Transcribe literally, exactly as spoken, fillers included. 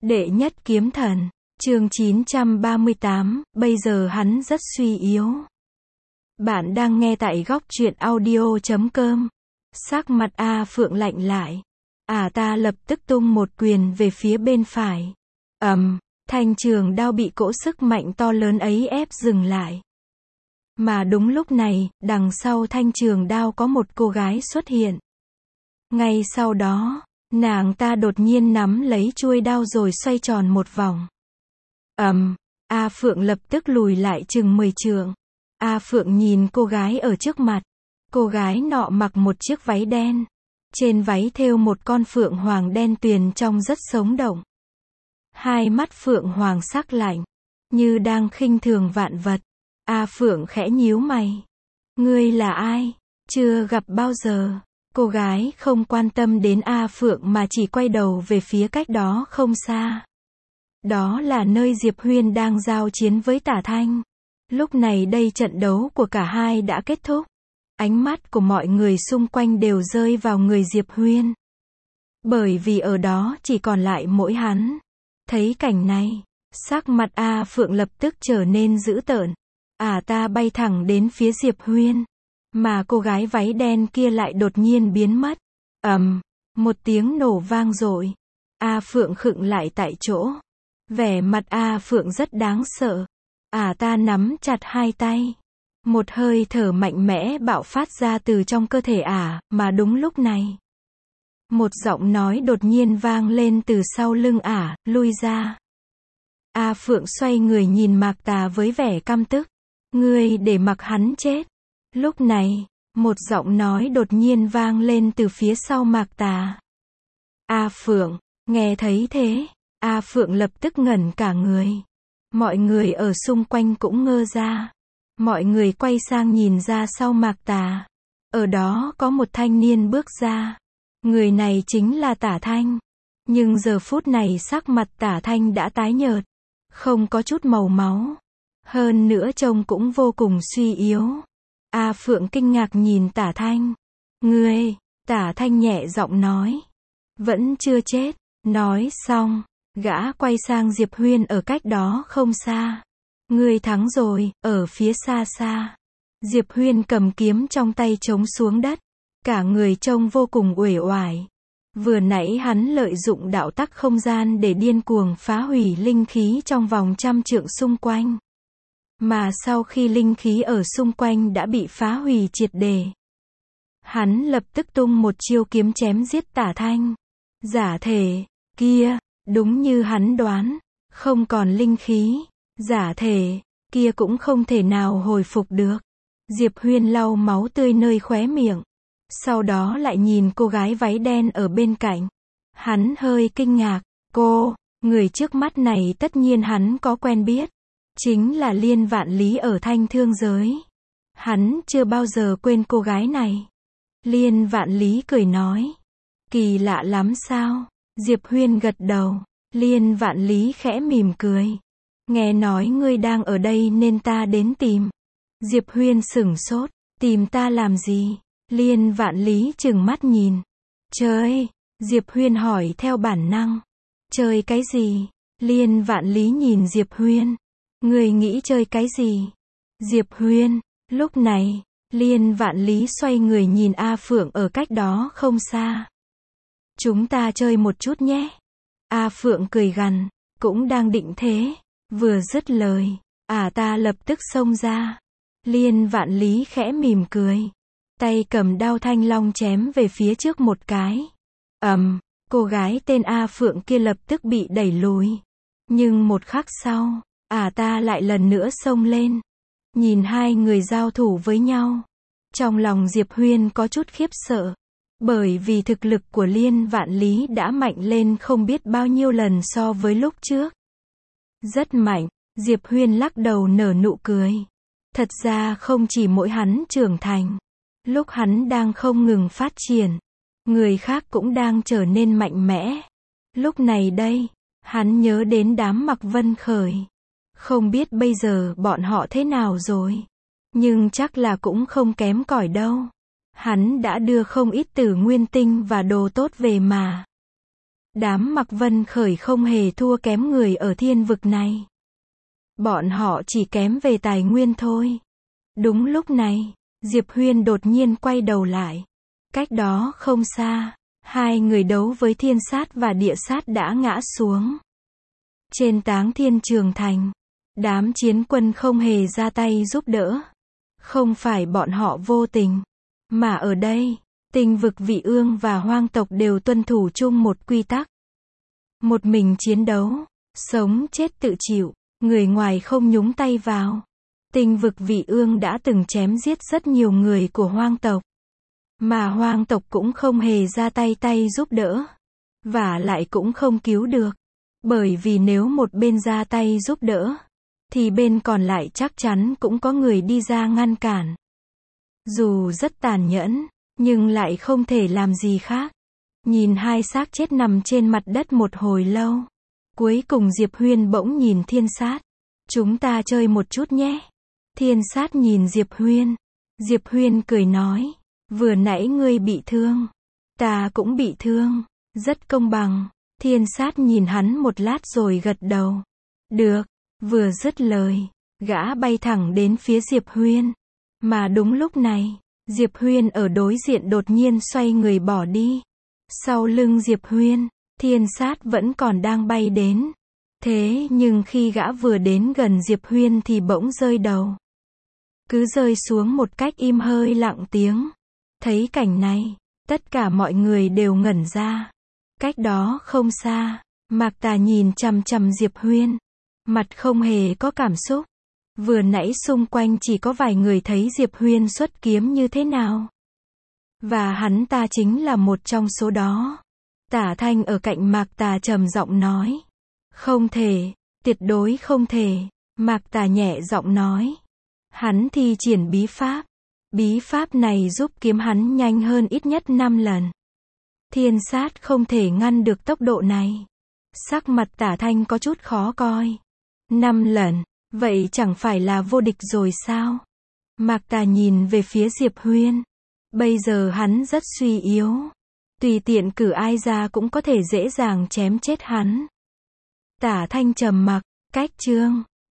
Đệ nhất kiếm thần, chương chín trăm ba mươi tám, bây giờ hắn rất suy yếu. Bạn đang nghe tại góc truyện audio chấm com. Sắc mặt A Phượng lạnh lại. À ta lập tức tung một quyền về phía bên phải. ầm, thanh trường đao bị cỗ sức mạnh to lớn ấy ép dừng lại. Mà đúng lúc này, đằng sau thanh trường đao có một cô gái xuất hiện. Ngay sau đó, nàng ta đột nhiên nắm lấy chuôi đao rồi xoay tròn một vòng. ầm, A Phượng lập tức lùi lại chừng mười trượng. A Phượng nhìn cô gái ở trước mặt. Cô gái nọ mặc một chiếc váy đen. Trên váy thêu một con phượng hoàng đen tuyền trông rất sống động. Hai mắt phượng hoàng sắc lạnh, như đang khinh thường vạn vật. A Phượng khẽ nhíu mày. Ngươi là ai? Chưa gặp bao giờ. Cô gái không quan tâm đến A Phượng mà chỉ quay đầu về phía cách đó không xa. Đó là nơi Diệp Huyên đang giao chiến với Tả Thanh. Lúc này đây trận đấu của cả hai đã kết thúc. Ánh mắt của mọi người xung quanh đều rơi vào người Diệp Huyên. Bởi vì ở đó chỉ còn lại mỗi hắn. Thấy cảnh này, sắc mặt A Phượng lập tức trở nên dữ tợn. À ta bay thẳng đến phía Diệp Huyên. Mà cô gái váy đen kia lại đột nhiên biến mất. ầm, một tiếng nổ vang dội. A Phượng khựng lại tại chỗ. Vẻ mặt A Phượng rất đáng sợ. À ta nắm chặt hai tay. Một hơi thở mạnh mẽ bạo phát ra từ trong cơ thể ả, mà đúng lúc này. Một giọng nói đột nhiên vang lên từ sau lưng ả, lui ra. A Phượng xoay người nhìn Mạc Tà với vẻ căm tức. Ngươi để mặc hắn chết. Lúc này, một giọng nói đột nhiên vang lên từ phía sau Mạc Tà. A Phượng, nghe thấy thế, A Phượng lập tức ngẩn cả người. Mọi người ở xung quanh cũng ngơ ra. Mọi người quay sang nhìn ra sau Mạc Tà. Ở đó có một thanh niên bước ra. Người này chính là Tả Thanh. Nhưng giờ phút này sắc mặt Tả Thanh đã tái nhợt. Không có chút màu máu. Hơn nữa trông cũng vô cùng suy yếu. A Phượng kinh ngạc nhìn Tả Thanh. Ngươi, Tả Thanh nhẹ giọng nói. Vẫn chưa chết. Nói xong, gã quay sang Diệp Huyên ở cách đó không xa. Ngươi thắng rồi, ở phía xa xa. Diệp Huyên cầm kiếm trong tay chống xuống đất. Cả người trông vô cùng uể oải. Vừa nãy hắn lợi dụng đạo tắc không gian để điên cuồng phá hủy linh khí trong vòng trăm trượng xung quanh. Mà sau khi linh khí ở xung quanh đã bị phá hủy triệt để, hắn lập tức tung một chiêu kiếm chém giết Tả Thanh. Giả thể, kia, đúng như hắn đoán, không còn linh khí. Giả thể, kia cũng không thể nào hồi phục được. Diệp Huyên lau máu tươi nơi khóe miệng. Sau đó lại nhìn cô gái váy đen ở bên cạnh. Hắn hơi kinh ngạc. Cô, người trước mắt này tất nhiên hắn có quen biết. Chính là Liên Vạn Lý ở Thanh Thương giới. Hắn chưa bao giờ quên cô gái này. Liên Vạn Lý cười nói. Kỳ lạ lắm sao? Diệp Huyên gật đầu. Liên Vạn Lý khẽ mỉm cười. Nghe nói ngươi đang ở đây nên ta đến tìm. Diệp Huyên sửng sốt. Tìm ta làm gì? Liên Vạn Lý trừng mắt nhìn. Chơi. Diệp Huyên hỏi theo bản năng. Chơi cái gì? Liên Vạn Lý nhìn Diệp Huyên. Ngươi nghĩ chơi cái gì? Diệp Huyên. Lúc này, Liên Vạn Lý xoay người nhìn A Phượng ở cách đó không xa. Chúng ta chơi một chút nhé. A Phượng cười gằn. Cũng đang định thế. Vừa dứt lời, à ta lập tức xông ra. Liên Vạn Lý khẽ mỉm cười. Tay cầm đao thanh long chém về phía trước một cái. ầm, cô gái tên A Phượng kia lập tức bị đẩy lùi. Nhưng một khắc sau, à ta lại lần nữa xông lên. Nhìn hai người giao thủ với nhau. Trong lòng Diệp Huyên có chút khiếp sợ. Bởi vì thực lực của Liên Vạn Lý đã mạnh lên không biết bao nhiêu lần so với lúc trước. Rất mạnh. Diệp Huyên lắc đầu nở nụ cười. Thật ra không chỉ mỗi hắn trưởng thành. Lúc hắn đang không ngừng phát triển, người khác cũng đang trở nên mạnh mẽ. Lúc này đây, hắn nhớ đến đám Mạc Vân Khởi. Không biết bây giờ bọn họ thế nào rồi. Nhưng chắc là cũng không kém cỏi đâu. Hắn đã đưa không ít Tử Nguyên Tinh và đồ tốt về mà. Đám Mạc Vân Khởi không hề thua kém người ở thiên vực này. Bọn họ chỉ kém về tài nguyên thôi. Đúng lúc này, Diệp Huyên đột nhiên quay đầu lại. Cách đó không xa, hai người đấu với thiên sát và địa sát đã ngã xuống. Trên Táng Thiên Trường Thành, đám chiến quân không hề ra tay giúp đỡ. Không phải bọn họ vô tình, mà ở đây, Tinh vực Vị Ương và Hoang tộc đều tuân thủ chung một quy tắc. Một mình chiến đấu, sống chết tự chịu, người ngoài không nhúng tay vào. Tinh vực Vị Ương đã từng chém giết rất nhiều người của Hoang tộc, mà Hoang tộc cũng không hề ra tay tay giúp đỡ, và lại cũng không cứu được. Bởi vì nếu một bên ra tay giúp đỡ, thì bên còn lại chắc chắn cũng có người đi ra ngăn cản. Dù rất tàn nhẫn, nhưng lại không thể làm gì khác. Nhìn hai xác chết nằm trên mặt đất một hồi lâu. Cuối cùng Diệp Huyên bỗng nhìn thiên sát. Chúng ta chơi một chút nhé. Thiên sát nhìn Diệp Huyên. Diệp Huyên cười nói. Vừa nãy ngươi bị thương. Ta cũng bị thương. Rất công bằng. Thiên sát nhìn hắn một lát rồi gật đầu. Được. Vừa dứt lời, gã bay thẳng đến phía Diệp Huyên. Mà đúng lúc này, Diệp Huyên ở đối diện đột nhiên xoay người bỏ đi. Sau lưng Diệp Huyên, thiên sát vẫn còn đang bay đến. Thế nhưng khi gã vừa đến gần Diệp Huyên thì bỗng rơi đầu. Cứ rơi xuống một cách im hơi lặng tiếng. Thấy cảnh này, tất cả mọi người đều ngẩn ra. Cách đó không xa, Mạc Tà nhìn chằm chằm Diệp Huyên. Mặt không hề có cảm xúc. Vừa nãy xung quanh chỉ có vài người thấy Diệp Huyên xuất kiếm như thế nào. Và hắn ta chính là một trong số đó. Tả Thanh ở cạnh Mạc Tà trầm giọng nói. Không thể, tuyệt đối không thể. Mạc Tà nhẹ giọng nói. Hắn thi triển bí pháp. Bí pháp này giúp kiếm hắn nhanh hơn ít nhất năm lần. Thiên sát không thể ngăn được tốc độ này. Sắc mặt Tả Thanh có chút khó coi. Năm lần, vậy chẳng phải là vô địch rồi sao? Mạc Tà nhìn về phía Diệp Huyên. Bây giờ hắn rất suy yếu. Tùy tiện cử ai ra cũng có thể dễ dàng chém chết hắn. Tả Thanh trầm mặc, cách chương